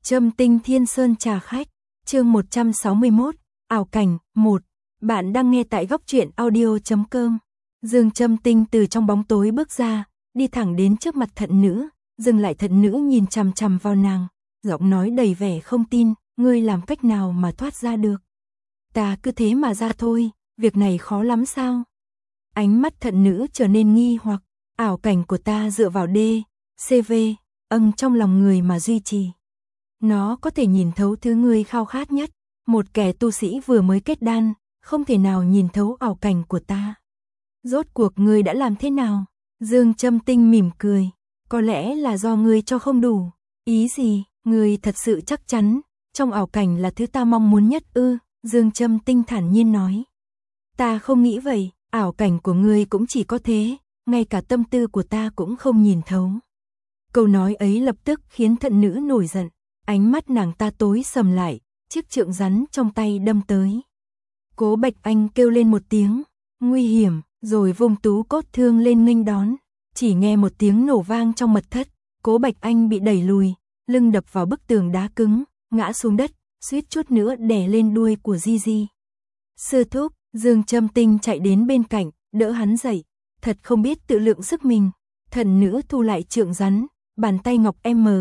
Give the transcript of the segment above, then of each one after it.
Trâm Tinh Thiên Sơn trà khách, chương 161, ảo cảnh, 1. Bạn đang nghe tại góc truyện audio.com. Dương Trâm Tinh từ trong bóng tối bước ra, đi thẳng đến trước mặt thận nữ, dừng lại. Thận nữ nhìn chằm chằm vào nàng, giọng nói đầy vẻ không tin, ngươi làm cách nào mà thoát ra được? Ta cứ thế mà ra thôi, việc này khó lắm sao? Ánh mắt thận nữ trở nên nghi hoặc, ảo cảnh của ta dựa vào CV, trong lòng người mà duy trì. Nó có thể nhìn thấu thứ ngươi khao khát nhất, một kẻ tu sĩ vừa mới kết đan, không thể nào nhìn thấu ảo cảnh của ta. Rốt cuộc ngươi đã làm thế nào? Dương Trâm Tinh mỉm cười, có lẽ là do ngươi cho không đủ. Ý gì? Ngươi thật sự chắc chắn, trong ảo cảnh là thứ ta mong muốn nhất ư? Dương Trâm Tinh thản nhiên nói. Ta không nghĩ vậy, ảo cảnh của ngươi cũng chỉ có thế, ngay cả tâm tư của ta cũng không nhìn thấu. Câu nói ấy lập tức khiến thận nữ nổi giận, ánh mắt nàng ta tối sầm lại, chiếc trượng rắn trong tay đâm tới. Cố Bạch Anh kêu lên một tiếng, nguy hiểm, rồi vung tú cốt thương lên nghênh đón. Chỉ nghe một tiếng nổ vang trong mật thất, Cố Bạch Anh bị đẩy lùi, lưng đập vào bức tường đá cứng, ngã xuống đất, suýt chút nữa đè lên đuôi của Gigi. Sư thúc, Dương Trâm Tinh chạy đến bên cạnh, đỡ hắn dậy, thật không biết tự lượng sức mình. Thần nữ thu lại trượng rắn, bàn tay ngọc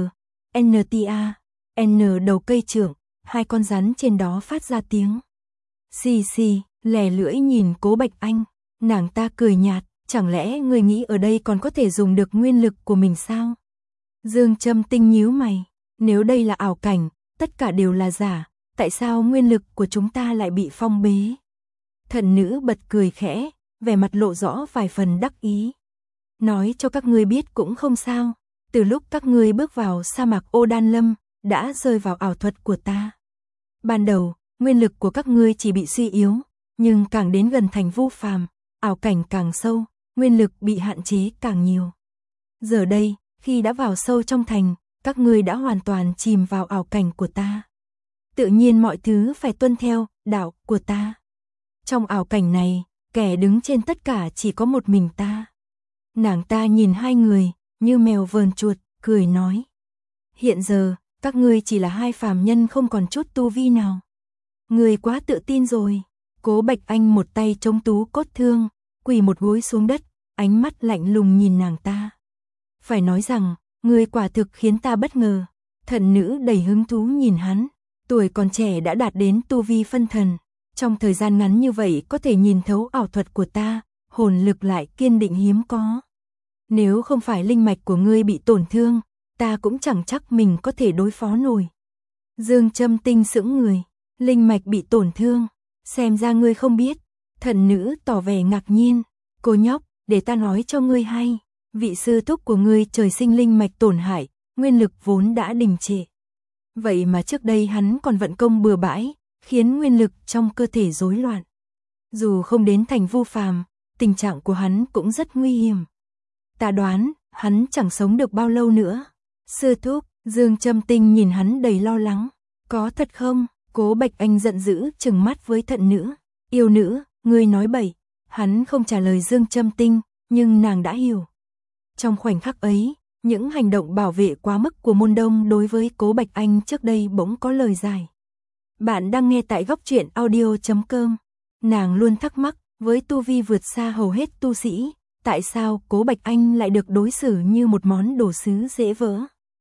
NTA, N đầu cây trượng, hai con rắn trên đó phát ra tiếng. Xì xì, lè lưỡi nhìn Cố Bạch Anh, nàng ta cười nhạt, chẳng lẽ người nghĩ ở đây còn có thể dùng được nguyên lực của mình sao? Dương Trâm Tinh nhíu mày, nếu đây là ảo cảnh, tất cả đều là giả, tại sao nguyên lực của chúng ta lại bị phong bế? Thần nữ bật cười khẽ, vẻ mặt lộ rõ vài phần đắc ý. Nói cho các ngươi biết cũng không sao, từ lúc các ngươi bước vào sa mạc Ô Đan Lâm, đã rơi vào ảo thuật của ta. Ban đầu, nguyên lực của các ngươi chỉ bị suy yếu, nhưng càng đến gần thành Vu Phàm, ảo cảnh càng sâu, nguyên lực bị hạn chế càng nhiều. Giờ đây, khi đã vào sâu trong thành, các ngươi đã hoàn toàn chìm vào ảo cảnh của ta. Tự nhiên mọi thứ phải tuân theo đạo của ta. Trong ảo cảnh này, kẻ đứng trên tất cả chỉ có một mình ta. Nàng ta nhìn hai người, như mèo vờn chuột, cười nói. Hiện giờ, các ngươi chỉ là hai phàm nhân không còn chút tu vi nào. Ngươi quá tự tin rồi. Cố Bạch Anh một tay chống tú cốt thương, quỳ một gối xuống đất, ánh mắt lạnh lùng nhìn nàng ta. Phải nói rằng, ngươi quả thực khiến ta bất ngờ. Thần nữ đầy hứng thú nhìn hắn, tuổi còn trẻ đã đạt đến tu vi phân thần. Trong thời gian ngắn như vậy có thể nhìn thấu ảo thuật của ta, hồn lực lại kiên định hiếm có. Nếu không phải linh mạch của ngươi bị tổn thương, ta cũng chẳng chắc mình có thể đối phó nổi. Dương Trâm Tinh sững người, linh mạch bị tổn thương, xem ra ngươi không biết. Thần nữ tỏ vẻ ngạc nhiên, cô nhóc, để ta nói cho ngươi hay, vị sư thúc của ngươi trời sinh linh mạch tổn hại, nguyên lực vốn đã đình trệ. Vậy mà trước đây hắn còn vận công bừa bãi, khiến nguyên lực trong cơ thể rối loạn. Dù không đến thành Vu Phàm, tình trạng của hắn cũng rất nguy hiểm. Ta đoán, hắn chẳng sống được bao lâu nữa. Sư thúc, Dương Trâm Tinh nhìn hắn đầy lo lắng. Có thật không? Cố Bạch Anh giận dữ trừng mắt với thận nữ. Yêu nữ, ngươi nói bậy. Hắn không trả lời Dương Trâm Tinh, nhưng nàng đã hiểu. Trong khoảnh khắc ấy, những hành động bảo vệ quá mức của môn đông đối với Cố Bạch Anh trước đây bỗng có lời giải. Bạn đang nghe tại góc truyện audio.com. Nàng luôn thắc mắc, với tu vi vượt xa hầu hết tu sĩ, tại sao Cố Bạch Anh lại được đối xử như một món đồ sứ dễ vỡ?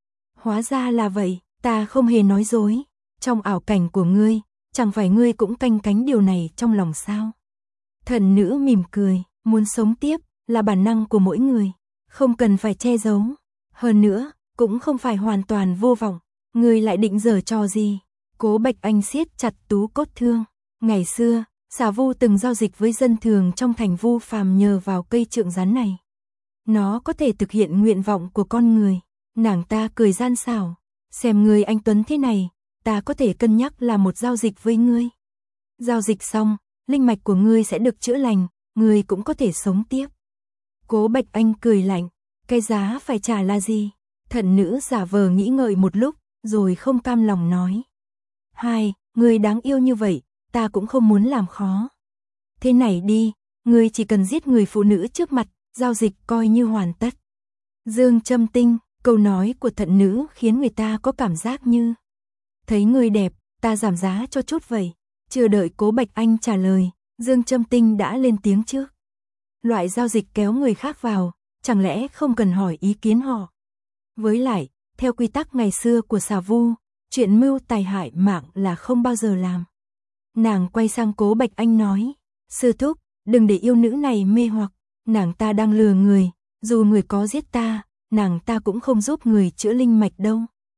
Hóa ra là vậy, ta không hề nói dối. Trong ảo cảnh của ngươi, chẳng phải ngươi cũng canh cánh điều này trong lòng sao? Thần nữ mỉm cười, muốn sống tiếp là bản năng của mỗi người, không cần phải che giấu. Hơn nữa, cũng không phải hoàn toàn vô vọng. Ngươi lại định giở trò gì? Cố Bạch Anh siết chặt tú cốt thương. Ngày xưa, Xà Vu từng giao dịch với dân thường trong thành Vu Phàm nhờ vào cây trượng rắn này. Nó có thể thực hiện nguyện vọng của con người. Nàng ta cười gian xảo. Xem ngươi anh tuấn thế này, ta có thể cân nhắc làm một giao dịch với ngươi. Giao dịch xong, linh mạch của ngươi sẽ được chữa lành, ngươi cũng có thể sống tiếp. Cố Bạch Anh cười lạnh. Cái giá phải trả là gì? Thận nữ giả vờ nghĩ ngợi một lúc, rồi không cam lòng nói. Hai, ngươi đáng yêu như vậy, ta cũng không muốn làm khó. Thế này đi, ngươi chỉ cần giết người phụ nữ trước mặt, giao dịch coi như hoàn tất. Dương Trâm Tinh, câu nói của thận nữ khiến người ta có cảm giác như thấy ngươi đẹp, ta giảm giá cho chút vậy. Chưa đợi Cố Bạch Anh trả lời, Dương Châm Tinh đã lên tiếng trước. Loại giao dịch kéo người khác vào, chẳng lẽ không cần hỏi ý kiến họ? Với lại, theo quy tắc ngày xưa của Xà Vu, chuyện mưu tài hại mạng là không bao giờ làm. Nàng quay sang Cố Bạch Anh nói, sư thúc, đừng để yêu nữ này mê hoặc, nàng ta đang lừa người, dù người có giết ta, nàng ta cũng không giúp người chữa linh mạch đâu.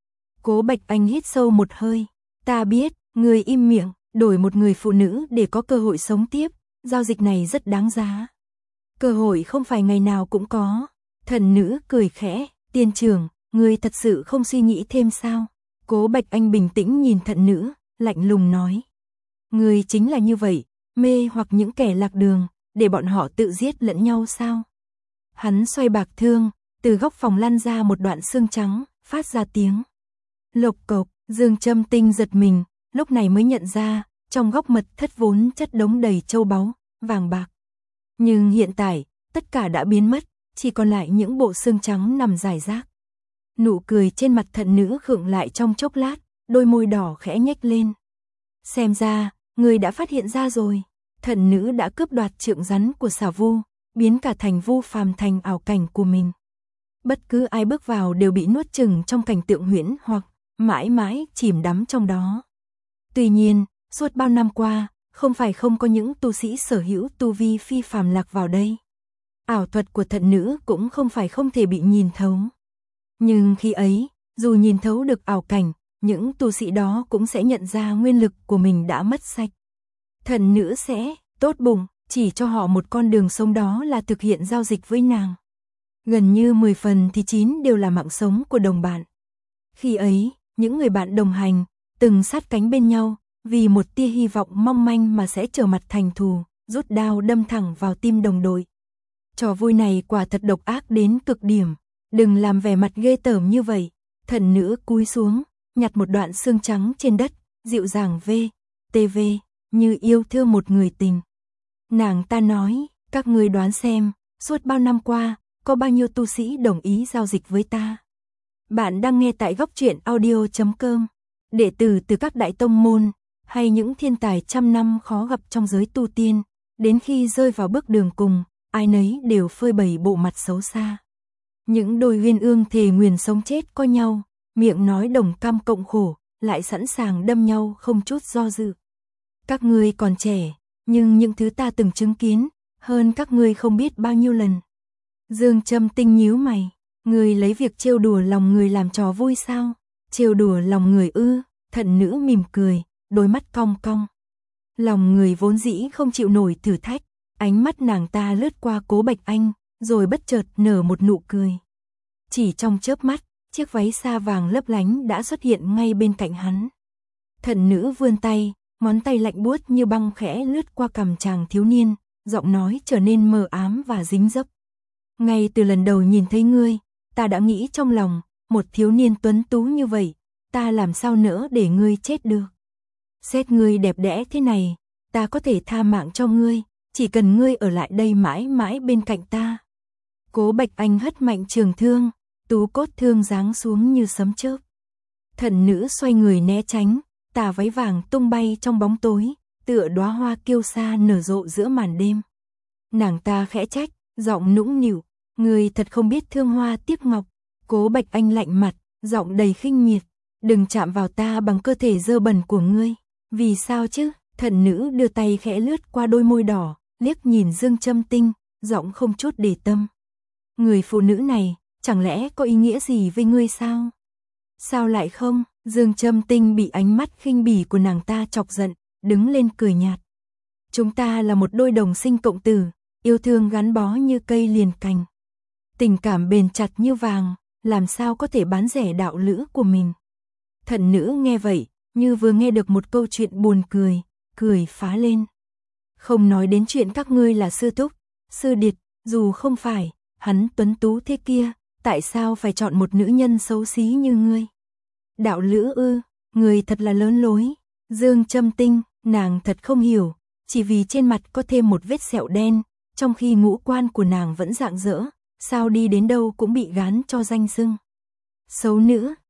Cố Bạch Anh hít sâu một hơi, ta biết, người im miệng, đổi một người phụ nữ để có cơ hội sống tiếp, giao dịch này rất đáng giá. Cơ hội không phải ngày nào cũng có. Thần nữ cười khẽ, tiên trưởng, người thật sự không suy nghĩ thêm sao? Cố Bạch Anh bình tĩnh nhìn thần nữ, lạnh lùng nói. Người chính là như vậy, mê hoặc những kẻ lạc đường, để bọn họ tự giết lẫn nhau sao? Hắn xoay bạc thương, từ góc phòng lăn ra một đoạn xương trắng, phát ra tiếng. Lộc cộc, Dương Châm Tinh giật mình, lúc này mới nhận ra, trong góc mật thất vốn chất đống đầy châu báu, vàng bạc. Nhưng hiện tại, tất cả đã biến mất, chỉ còn lại những bộ xương trắng nằm rải rác. Nụ cười trên mặt thần nữ khựng lại trong chốc lát, đôi môi đỏ khẽ nhếch lên. Xem ra, người đã phát hiện ra rồi, thần nữ đã cướp đoạt trượng rắn của Xà Vu, biến cả thành vu phàm thành ảo cảnh của mình. Bất cứ ai bước vào đều bị nuốt chửng trong cảnh tượng huyễn hoặc mãi mãi chìm đắm trong đó. Tuy nhiên, suốt bao năm qua, không phải không có những tu sĩ sở hữu tu vi phi phàm lạc vào đây. Ảo thuật của thần nữ cũng không phải không thể bị nhìn thấu. Nhưng khi ấy, dù nhìn thấu được ảo cảnh, những tu sĩ đó cũng sẽ nhận ra nguyên lực của mình đã mất sạch. Thần nữ sẽ tốt bụng, chỉ cho họ một con đường sống, đó là thực hiện giao dịch với nàng. Gần như 10 phần thì 9 đều là mạng sống của đồng bạn. Khi ấy, những người bạn đồng hành, từng sát cánh bên nhau, vì một tia hy vọng mong manh mà sẽ trở mặt thành thù, rút đao đâm thẳng vào tim đồng đội. Trò vui này quả thật độc ác đến cực điểm, đừng làm vẻ mặt ghê tởm như vậy. Thần nữ cúi xuống, nhặt một đoạn xương trắng trên đất, dịu dàng tv, như yêu thương một người tình. Nàng ta nói, các ngươi đoán xem, suốt bao năm qua, có bao nhiêu tu sĩ đồng ý giao dịch với ta. Bạn đang nghe tại góc truyện audio.com, đệ tử từ các đại tông môn, hay những thiên tài trăm năm khó gặp trong giới tu tiên, đến khi rơi vào bước đường cùng, ai nấy đều phơi bày bộ mặt xấu xa. Những đôi uyên ương thề nguyền sống chết có nhau, miệng nói đồng cam cộng khổ, lại sẵn sàng đâm nhau không chút do dự. Các ngươi còn trẻ, nhưng những thứ ta từng chứng kiến, hơn các ngươi không biết bao nhiêu lần. Dương Châm Tinh nhíu mày, ngươi lấy việc trêu đùa lòng người làm trò vui sao? Trêu đùa lòng người ư? Thần nữ mỉm cười, đôi mắt cong cong. Lòng người vốn dĩ không chịu nổi thử thách, ánh mắt nàng ta lướt qua Cố Bạch Anh, rồi bất chợt nở một nụ cười. Chỉ trong chớp mắt, chiếc váy sa vàng lấp lánh đã xuất hiện ngay bên cạnh hắn. Thần nữ vươn tay, ngón tay lạnh buốt như băng khẽ lướt qua cằm chàng thiếu niên, giọng nói trở nên mờ ám và dính dấp. Ngay từ lần đầu nhìn thấy ngươi, ta đã nghĩ trong lòng, một thiếu niên tuấn tú như vậy, ta làm sao nỡ để ngươi chết được. Xét ngươi đẹp đẽ thế này, ta có thể tha mạng cho ngươi, chỉ cần ngươi ở lại đây mãi mãi bên cạnh ta. Cố Bạch Anh hất mạnh trường thương, tú cốt thương giáng xuống như sấm chớp. Thần nữ xoay người né tránh, tà váy vàng tung bay trong bóng tối, tựa đóa hoa kiêu sa nở rộ giữa màn đêm. Nàng ta khẽ trách, giọng nũng nịu, ngươi thật không biết thương hoa tiếc ngọc. Cố Bạch Anh lạnh mặt, giọng đầy khinh miệt, đừng chạm vào ta bằng cơ thể dơ bẩn của ngươi. Vì sao chứ? Thần nữ đưa tay khẽ lướt qua đôi môi đỏ, liếc nhìn Dương Châm Tinh, giọng không chút để tâm. Người phụ nữ này, chẳng lẽ có ý nghĩa gì với ngươi sao? Sao lại không? Dương Châm Tinh bị ánh mắt khinh bỉ của nàng ta chọc giận, đứng lên cười nhạt. Chúng ta là một đôi đồng sinh cộng tử, yêu thương gắn bó như cây liền cành. Tình cảm bền chặt như vàng, làm sao có thể bán rẻ đạo lữ của mình. Thần nữ nghe vậy, như vừa nghe được một câu chuyện buồn cười, cười phá lên. Không nói đến chuyện các ngươi là sư thúc, sư điệt, dù không phải, hắn tuấn tú thế kia, tại sao phải chọn một nữ nhân xấu xí như ngươi? Đạo lữ ư, ngươi thật là lớn lối. Dương Châm Tinh, nàng thật không hiểu, chỉ vì trên mặt có thêm một vết sẹo đen, trong khi ngũ quan của nàng vẫn rạng rỡ, sao đi đến đâu cũng bị gán cho danh xưng xấu nữ.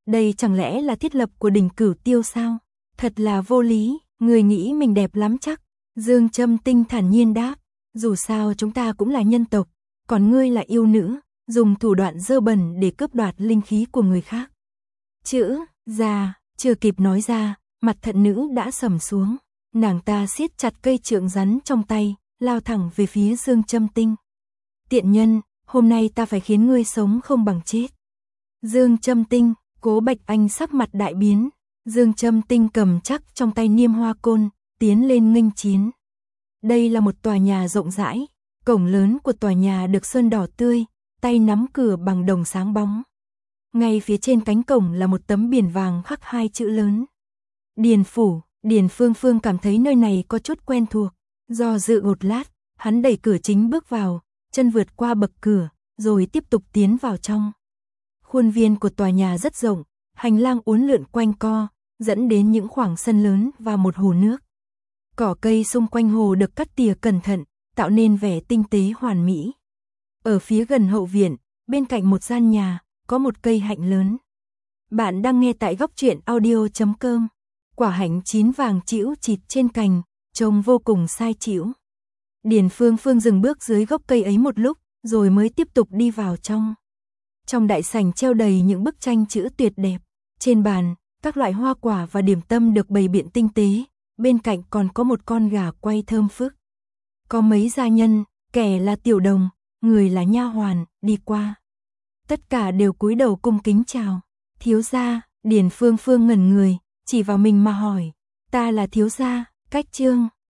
Đây chẳng lẽ là thiết lập của Đỉnh Cửu Tiêu sao? Thật là vô lý, người nghĩ mình đẹp lắm chắc. Dương Châm Tinh thản nhiên đáp, dù sao chúng ta cũng là nhân tộc, còn ngươi là yêu nữ, dùng thủ đoạn dơ bẩn để cướp đoạt linh khí của người khác. Chữ, ra, chưa kịp nói ra, mặt thận nữ đã sầm xuống. Nàng ta siết chặt cây trượng rắn trong tay, lao thẳng về phía Dương Châm Tinh. Tiện nhân, hôm nay ta phải khiến ngươi sống không bằng chết. Dương Châm Tinh, Cố Bạch Anh sắc mặt đại biến. Dương Châm Tinh cầm chắc trong tay Niêm Hoa Côn, tiến lên nghênh chiến. Đây là một tòa nhà rộng rãi, cổng lớn của tòa nhà được sơn đỏ tươi, tay nắm cửa bằng đồng sáng bóng. Ngay phía trên cánh cổng là một tấm biển vàng khắc 2 chữ lớn. Điền Phủ. Điền Phương Phương cảm thấy nơi này có chút quen thuộc, do dự một lát, hắn đẩy cửa chính bước vào, chân vượt qua bậc cửa, rồi tiếp tục tiến vào trong. Khuôn viên của tòa nhà rất rộng, hành lang uốn lượn quanh co, dẫn đến những khoảng sân lớn và một hồ nước. Cỏ cây xung quanh hồ được cắt tỉa cẩn thận, tạo nên vẻ tinh tế hoàn mỹ. Ở phía gần hậu viện, bên cạnh một gian nhà, có một cây hạnh lớn. Bạn đang nghe tại Góc Truyện Audio.com. Quả hạnh chín vàng chĩu chịt trên cành, trông vô cùng sai chĩu. Điền Phương Phương dừng bước dưới gốc cây ấy một lúc, rồi mới tiếp tục đi vào trong. Trong đại sảnh treo đầy những bức tranh chữ tuyệt đẹp. Trên bàn, các loại hoa quả và điểm tâm được bày biện tinh tế, bên cạnh còn có một con gà quay thơm phức. Có mấy gia nhân, kẻ là tiểu đồng, người là nha hoàn, đi qua. Tất cả đều cúi đầu cung kính chào. Thiếu gia. Điền Phương Phương ngẩn người, chỉ vào mình mà hỏi, ta là thiếu gia, Cách Trương.